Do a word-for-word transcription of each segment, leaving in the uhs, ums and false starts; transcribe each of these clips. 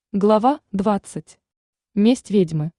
Глава двадцать. Месть ведьмы.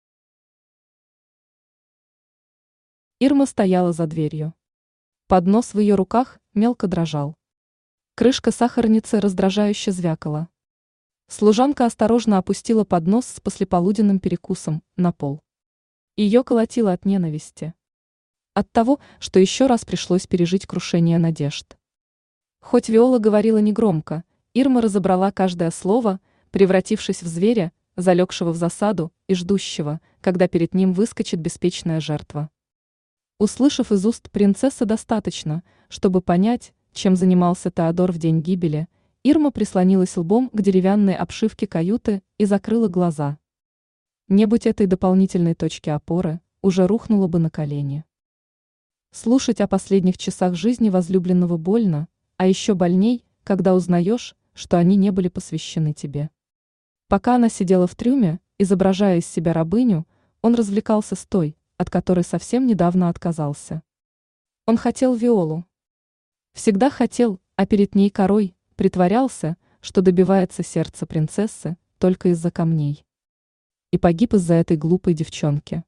Ирма стояла за дверью. Поднос в ее руках мелко дрожал. Крышка сахарницы раздражающе звякала. Служанка осторожно опустила поднос с послеполуденным перекусом на пол. Ее колотило от ненависти. От того, что еще раз пришлось пережить крушение надежд. Хоть Виола говорила негромко, Ирма разобрала каждое слово, превратившись в зверя, залегшего в засаду и ждущего, когда перед ним выскочит беспечная жертва. Услышав из уст принцессы достаточно, чтобы понять, чем занимался Теодор в день гибели, Ирма прислонилась лбом к деревянной обшивке каюты и закрыла глаза. Не будь этой дополнительной точки опоры, уже рухнула бы на колени. Слушать о последних часах жизни возлюбленного больно, а еще больней, когда узнаешь, что они не были посвящены тебе. Пока она сидела в трюме, изображая из себя рабыню, он развлекался с той, от которой совсем недавно отказался. Он хотел Виолу. Всегда хотел, а перед ней корой, притворялся, что добивается сердца принцессы только из-за камней. И погиб из-за этой глупой девчонки.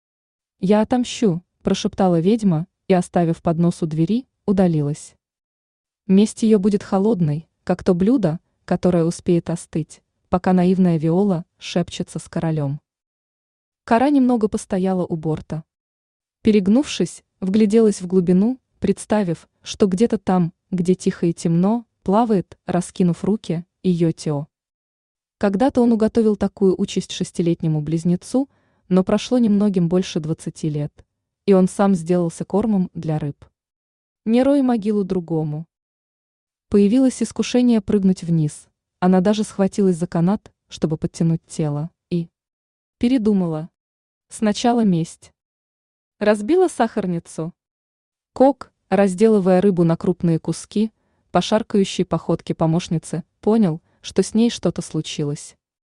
«Я отомщу», – прошептала ведьма и, оставив поднос у двери, удалилась. Месть ее будет холодной, как то блюдо, которое успеет остыть, пока наивная Виола шепчется с королем. Кора немного постояла у борта. Перегнувшись, вгляделась в глубину, представив, что где-то там, где тихо и темно, плавает, раскинув руки, ее Тео. Когда-то он уготовил такую участь шестилетнему близнецу, но прошло немногим больше двадцати лет, и он сам сделался кормом для рыб. Не рой могилу другому. Появилось искушение прыгнуть вниз. Она даже схватилась за канат, чтобы подтянуть тело, и передумала. Сначала месть. Разбила сахарницу. Кок, разделывая рыбу на крупные куски, по шаркающей походке помощницы, понял, что с ней что-то случилось.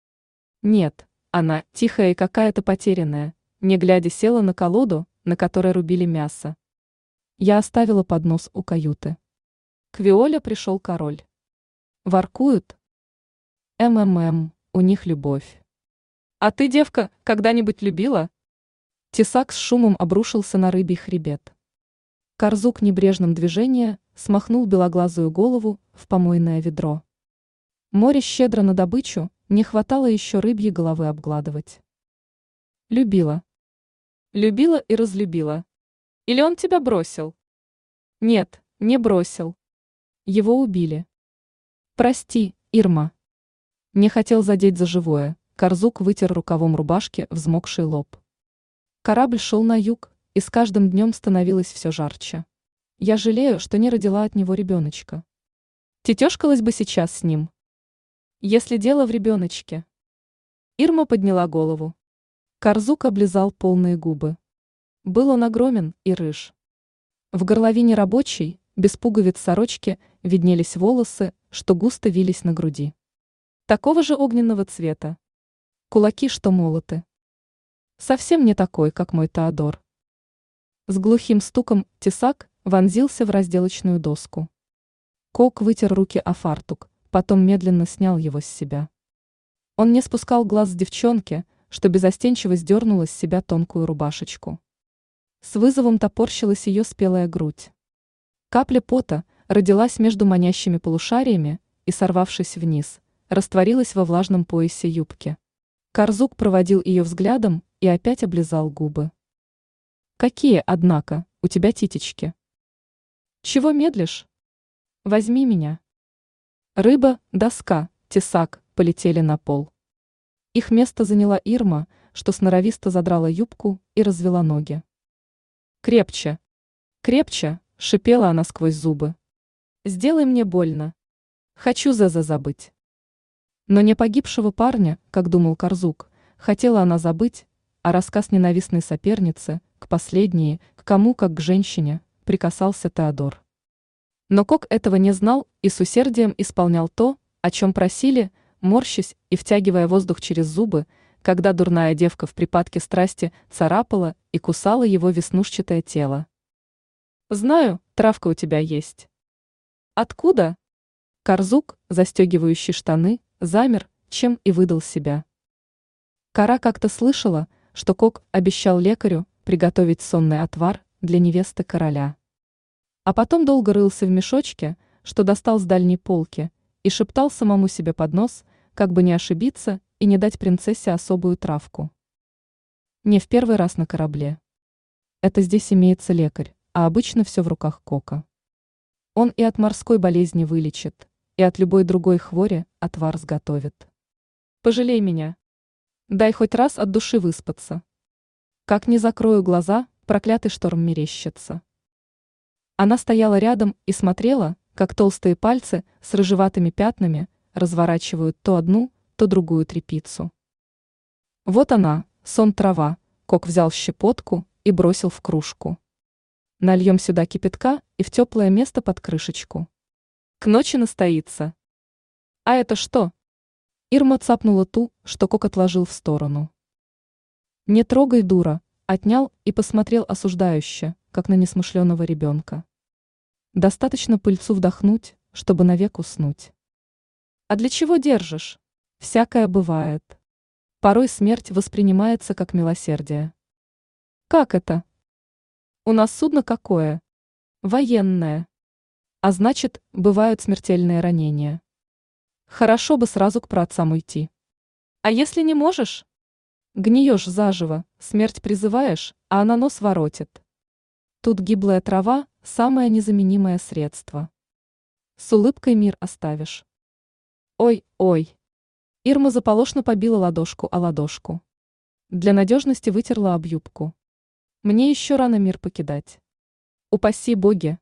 Нет, она, тихая и какая-то потерянная, не глядя села на колоду, на которой рубили мясо. Я оставила поднос у каюты. К Виоле пришел король. Воркуют. МММ, у них любовь. А ты, девка, когда-нибудь любила? Тесак с шумом обрушился на рыбий хребет. Корзук небрежным движением смахнул белоглазую голову в помойное ведро. Море щедро на добычу, не хватало еще рыбьей головы обгладывать. Любила. Любила и разлюбила. Или он тебя бросил? Нет, не бросил. Его убили. Прости, Ирма. Не хотел задеть за живое. Корзук вытер рукавом рубашки взмокший лоб. Корабль шел на юг, и с каждым днем становилось все жарче. Я жалею, что не родила от него ребеночка. Тетешкалась бы сейчас с ним. Если дело в ребеночке. Ирма подняла голову. Корзук облизал полные губы. Был он огромен и рыж. В горловине рабочей, без пуговиц сорочки, виднелись волосы, что густо вились на груди. Такого же огненного цвета. Кулаки, что молоты. Совсем не такой, как мой Теодор. С глухим стуком тесак вонзился в разделочную доску. Кок вытер руки о фартук, потом медленно снял его с себя. Он не спускал глаз с девчонки, что безостенчиво сдернула с себя тонкую рубашечку. С вызовом топорщилась ее спелая грудь. Капля пота родилась между манящими полушариями и, сорвавшись вниз, растворилась во влажном поясе юбки. Корзук проводил ее взглядом и опять облизал губы. «Какие, однако, у тебя титечки?» «Чего медлишь? Возьми меня». Рыба, доска, тесак полетели на пол. Их место заняла Ирма, что сноровисто задрала юбку и развела ноги. «Крепче! Крепче!» — шипела она сквозь зубы. «Сделай мне больно. Хочу Зеза забыть». Но не погибшего парня, как думал Корзук, хотела она забыть, а рассказ ненавистной соперницы, к последней, к кому, как к женщине, прикасался Теодор. Но Кок этого не знал и с усердием исполнял то, о чем просили, морщась и втягивая воздух через зубы, когда дурная девка в припадке страсти царапала и кусала его веснушчатое тело. «Знаю, травка у тебя есть». «Откуда?» Корзук, застегивающий штаны, замер, чем и выдал себя. Кара как-то слышала, что Кок обещал лекарю приготовить сонный отвар для невесты короля. А потом долго рылся в мешочке, что достал с дальней полки, и шептал самому себе под нос, как бы не ошибиться и не дать принцессе особую травку. Не в первый раз на корабле. Это здесь имеется лекарь, а обычно все в руках Кока. Он и от морской болезни вылечит, и от любой другой хвори отвар сготовит. Пожалей меня. Дай хоть раз от души выспаться. Как не закрою глаза, проклятый шторм мерещится. Она стояла рядом и смотрела, как толстые пальцы с рыжеватыми пятнами разворачивают то одну, то другую тряпицу. Вот она, сон трава, Кок взял щепотку и бросил в кружку. Нальем сюда кипятка и в теплое место под крышечку. К ночи настоится. А это что? Ирма цапнула ту, что Кок отложил в сторону. Не трогай, дура, отнял и посмотрел осуждающе, как на несмышленого ребенка. Достаточно пыльцу вдохнуть, чтобы навек уснуть. А для чего держишь? Всякое бывает. Порой смерть воспринимается как милосердие. Как это? У нас судно какое? Военное. А значит, бывают смертельные ранения. Хорошо бы сразу к праотцам уйти. А если не можешь? Гниешь заживо, смерть призываешь, а она нос воротит. Тут гиблая трава – самое незаменимое средство. С улыбкой мир оставишь. Ой, ой. Ирма заполошно побила ладошку о ладошку. Для надежности вытерла об юбку. Мне еще рано мир покидать. Упаси боги.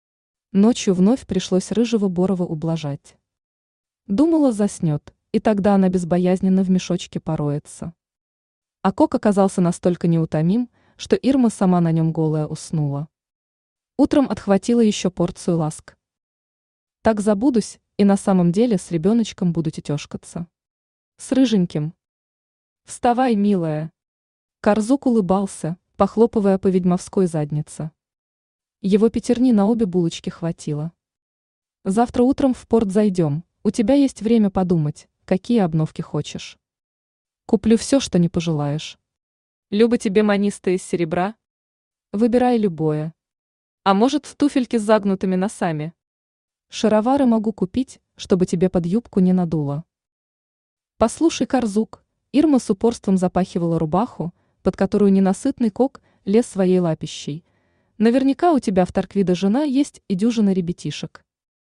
Ночью вновь пришлось рыжего Борова ублажать. Думала, заснет, и тогда она безбоязненно в мешочке пороется. А Кок оказался настолько неутомим, что Ирма сама на нем голая уснула. Утром отхватила еще порцию ласк. Так забудусь, и на самом деле с ребеночком буду тетешкаться. С рыженьким. Вставай, милая. Корзук улыбался, похлопывая по ведьмовской заднице. Его пятерни на обе булочки хватило. Завтра утром в порт зайдем, у тебя есть время подумать, какие обновки хочешь. Куплю все, что не пожелаешь. Люба тебе манисты из серебра? Выбирай любое. А может, туфельки с загнутыми носами? Шаровары могу купить, чтобы тебе под юбку не надуло. Послушай, Корзук, Ирма с упорством запахивала рубаху, под которую ненасытный Кок лез своей лапищей. Наверняка у тебя в Тарквида жена есть и дюжина ребятишек.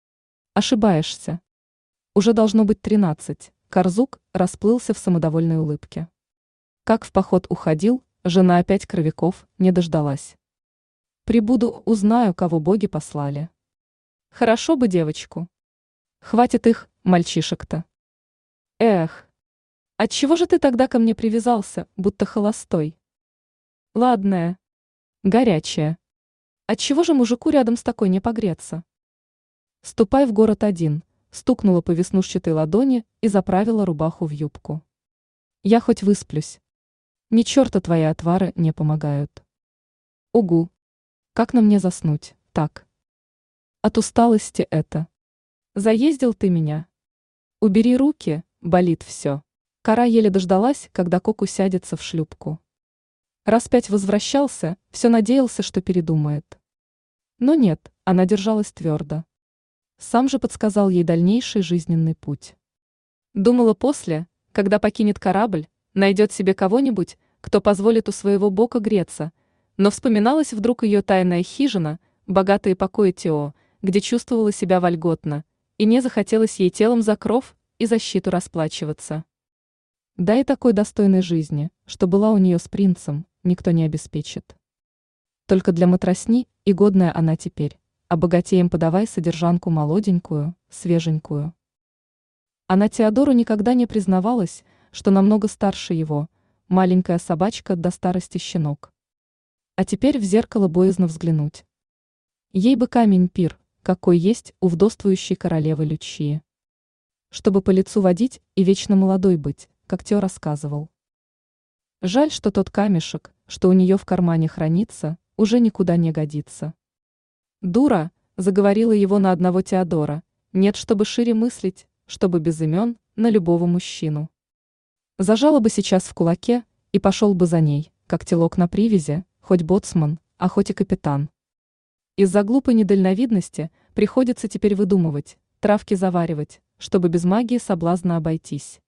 Ошибаешься. Уже должно быть тринадцать. Корзук расплылся в самодовольной улыбке. Как в поход уходил, жена опять кровяков не дождалась. Прибуду, узнаю, кого боги послали. Хорошо бы девочку. Хватит их, мальчишек-то. Эх, отчего же ты тогда ко мне привязался, будто холостой? Ладная, горячая. Отчего же мужику рядом с такой не погреться? Ступай в город один, стукнула по веснушчатой ладони и заправила рубаху в юбку. Я хоть высплюсь. Ни черта твои отвары не помогают. Угу. Как на мне заснуть, так? От усталости это. Заездил ты меня. Убери руки, болит все. Кара еле дождалась, когда Кок усядется в шлюпку. Раз пять возвращался, все надеялся, что передумает. Но нет, она держалась твердо. Сам же подсказал ей дальнейший жизненный путь. Думала, после, когда покинет корабль, найдет себе кого-нибудь, кто позволит у своего бока греться, но вспоминалась вдруг ее тайная хижина, богатые покои Тео, где чувствовала себя вольготно, и не захотелось ей телом за кров и защиту расплачиваться. Да и такой достойной жизни, что была у нее с принцем, никто не обеспечит. Только для матросни и годная она теперь, а богатеям подавай содержанку молоденькую, свеженькую. Она Теодору никогда не признавалась, что намного старше его, маленькая собачка до старости щенок. А теперь в зеркало боязно взглянуть. Ей бы камень пир, какой есть у вдовствующей королевы Лючии. Чтобы по лицу водить и вечно молодой быть, как Тео рассказывал. Жаль, что тот камешек, что у нее в кармане хранится, уже никуда не годится. Дура, заговорила его на одного Теодора, нет, чтобы шире мыслить, чтобы без имен, на любого мужчину. Зажала бы сейчас в кулаке и пошел бы за ней, как телок на привязи, хоть боцман, а хоть и капитан. Из-за глупой недальновидности приходится теперь выдумывать, травки заваривать, чтобы без магии соблазна обойтись.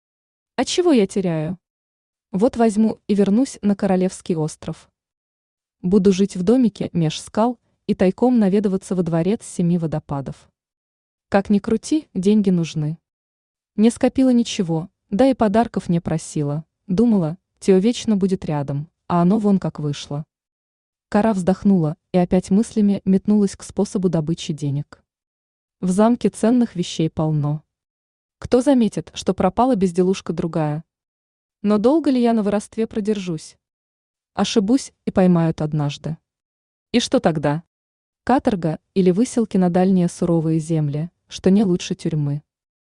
А чего я теряю? Вот возьму и вернусь на Королевский остров. Буду жить в домике меж скал и тайком наведываться во дворец семи водопадов. Как ни крути, деньги нужны. Не скопила ничего, да и подарков не просила. Думала, Тео вечно будет рядом, а оно вон как вышло. Кара вздохнула и опять мыслями метнулась к способу добычи денег. В замке ценных вещей полно. Кто заметит, что пропала безделушка другая? Но долго ли я на воровстве продержусь? Ошибусь и поймают однажды. И что тогда? Каторга или выселки на дальние суровые земли, что не лучше тюрьмы.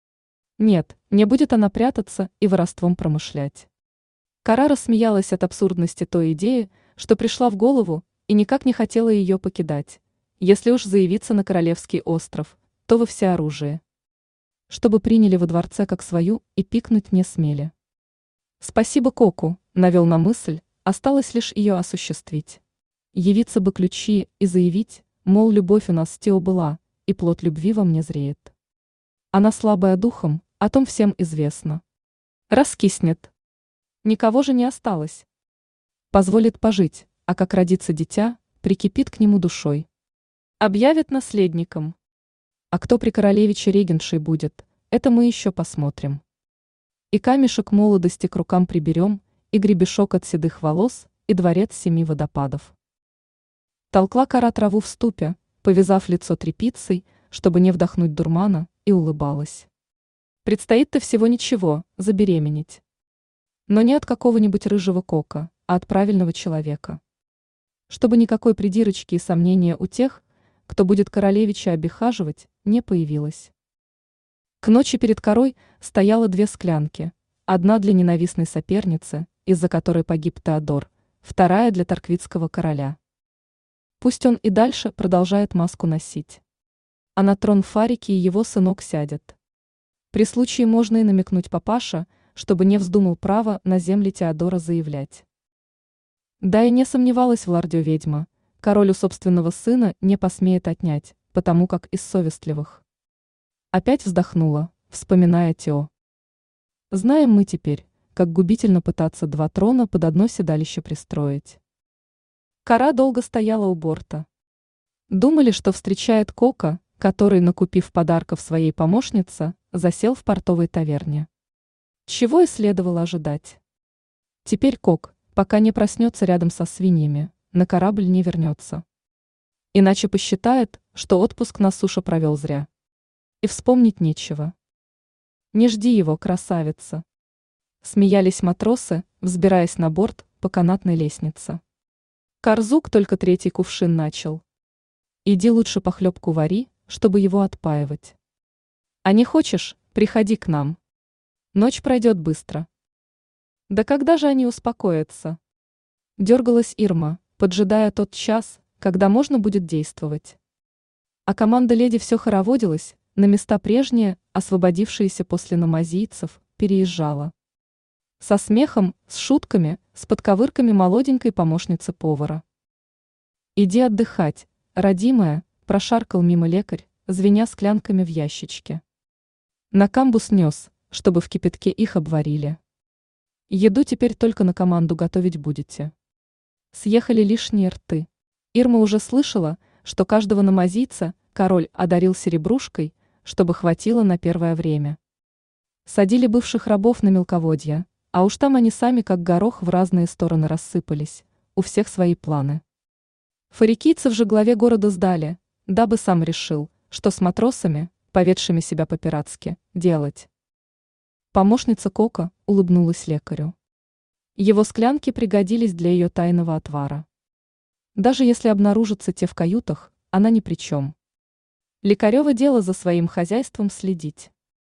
Нет, не будет она прятаться и воровством промышлять. Кара рассмеялась от абсурдности той идеи, что пришла в голову, и никак не хотела ее покидать. Если уж заявиться на Королевский остров, то во всеоружие. Чтобы приняли во дворце как свою и пикнуть не смели. Спасибо Коку, навел на мысль, осталось лишь ее осуществить. Явиться бы ключи и заявить, мол, любовь у нас с Тео была, и плод любви во мне зреет. Она слабая духом, о том всем известно. Раскиснет. Никого же не осталось. Позволит пожить, а как родится дитя, прикипит к нему душой. Объявит наследником. А кто при королевиче регеншей будет, это мы еще посмотрим. И камешек молодости к рукам приберем, и гребешок от седых волос, и дворец семи водопадов. Толкла Кара траву в ступе, повязав лицо тряпицей, чтобы не вдохнуть дурмана, и улыбалась. Предстоит-то всего ничего, забеременеть. Но не от какого-нибудь рыжего кока, а от правильного человека. Чтобы никакой придирочки и сомнения у тех, кто будет королевича обихаживать, не появилось. К ночи перед Карой стояло две склянки, одна для ненавистной соперницы, из-за которой погиб Теодор, вторая для торквитского короля. Пусть он и дальше продолжает маску носить. А на трон Фарики и его сынок сядет. При случае можно и намекнуть папаша, чтобы не вздумал право на земли Теодора заявлять. Да и не сомневалась в лорде ведьма, король у собственного сына не посмеет отнять, потому как из совестливых. Опять вздохнула, вспоминая Тео. Знаем мы теперь, как губительно пытаться два трона под одно седалище пристроить. Кара долго стояла у борта. Думали, что встречает Кока, который, накупив подарков своей помощнице, засел в портовой таверне. Чего и следовало ожидать. Теперь Кок, пока не проснется рядом со свиньями, на корабль не вернется. Иначе посчитает, что отпуск на суше провел зря. И вспомнить нечего. Не жди его, красавица. Смеялись матросы, взбираясь на борт по канатной лестнице. Корзук только третий кувшин начал. Иди лучше похлебку вари, чтобы его отпаивать. А не хочешь, приходи к нам. Ночь пройдет быстро. Да когда же они успокоятся? Дергалась Ирма, поджидая тот час, когда можно будет действовать. А команда леди все хороводилась, на места прежние, освободившиеся после намазийцев, переезжала. Со смехом, с шутками, с подковырками молоденькой помощницы повара. «Иди отдыхать, родимая», прошаркал мимо лекарь, звеня склянками в ящичке. На камбус нес, чтобы в кипятке их обварили. Еду теперь только на команду готовить будете. Съехали лишние рты. Ирма уже слышала, что каждого намазийца король одарил серебрушкой, чтобы хватило на первое время. Садили бывших рабов на мелководье, а уж там они сами как горох в разные стороны рассыпались, у всех свои планы. Фарикийцев же главе города сдали, дабы сам решил, что с матросами, поведшими себя по-пиратски, делать. Помощница Кока улыбнулась лекарю. Его склянки пригодились для ее тайного отвара. Даже если обнаружатся те в каютах, она ни при чем. Лекарево дело за своим хозяйством следить.